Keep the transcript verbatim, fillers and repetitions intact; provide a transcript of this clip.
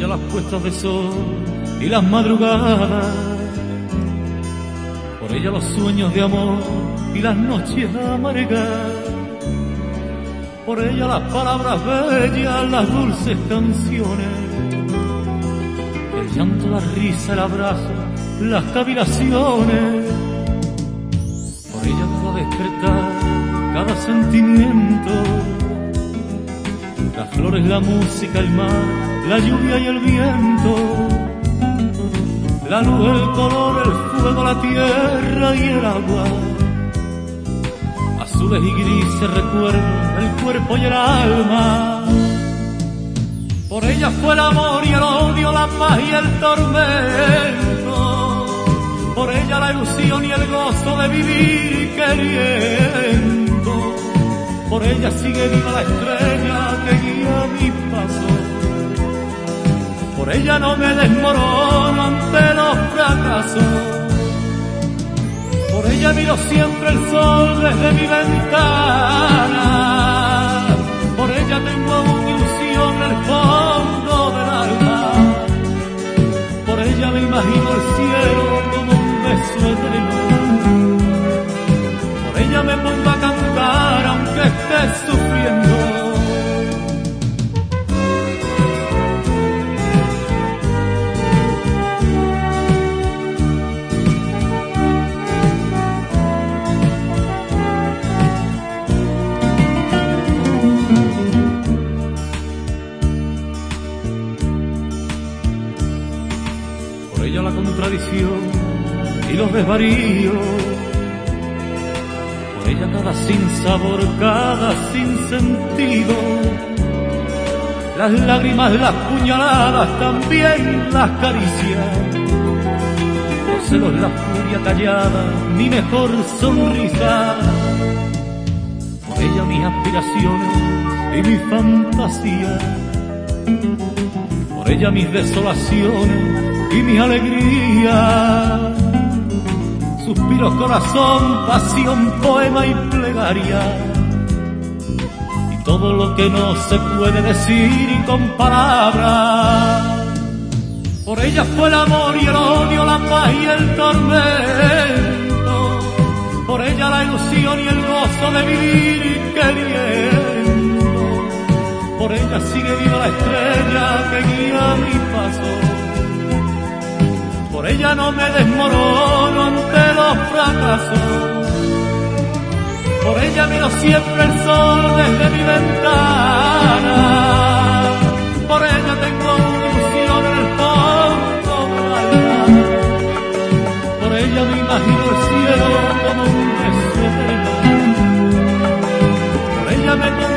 ella las puestas de sol y las madrugadas, por ella los sueños de amor y las noches amargas, por ella las palabras bellas, las dulces canciones, el llanto, la risa, el abrazo, las cavilaciones, por ella cada despertar, cada sentimiento, las flores, la música, el mar, la lluvia y el viento, la luz, el color, el fuego, la tierra y el agua, azules y grises recuerdos, el cuerpo y el alma. Por ella fue el amor y el odio, la paz y el tormento, por ella la ilusión y el gozo de vivir queriendo, por ella sigue viva la estrella que guía mi paso, por ella no me desmorono ante los fracasos, por ella miro siempre el sol desde mi ventana, por ella tengo aún ilusión en el fondo del alma, por ella me imagino el cielo como un beso eterno, por ella me pongo a cantar aunque esté sufriendo. Por ella la contradicción y los desvaríos, por ella cada sinsabor, cada sinsentido, las lágrimas, las puñaladas, también las caricias, los celos, la furia callada, mi mejor sonrisa, por ella mis aspiraciones y mi fantasía, por ella mis desolaciones y mi alegría, suspiros, corazón, pasión, poema y plegaria, y todo lo que no se puede decir con palabras. Por ella fue el amor y el odio, la paz y el tormento, por ella la ilusión y el gozo de vivir queriendo, por ella sigue viva la estrella que guía mi paso, por ella no me desmorono ante los fracasos, por ella miro siempre el sol desde mi ventana, por ella tengo una ilusión en el fondo del alma, por ella me imagino el cielo como un beso eterno, por ella me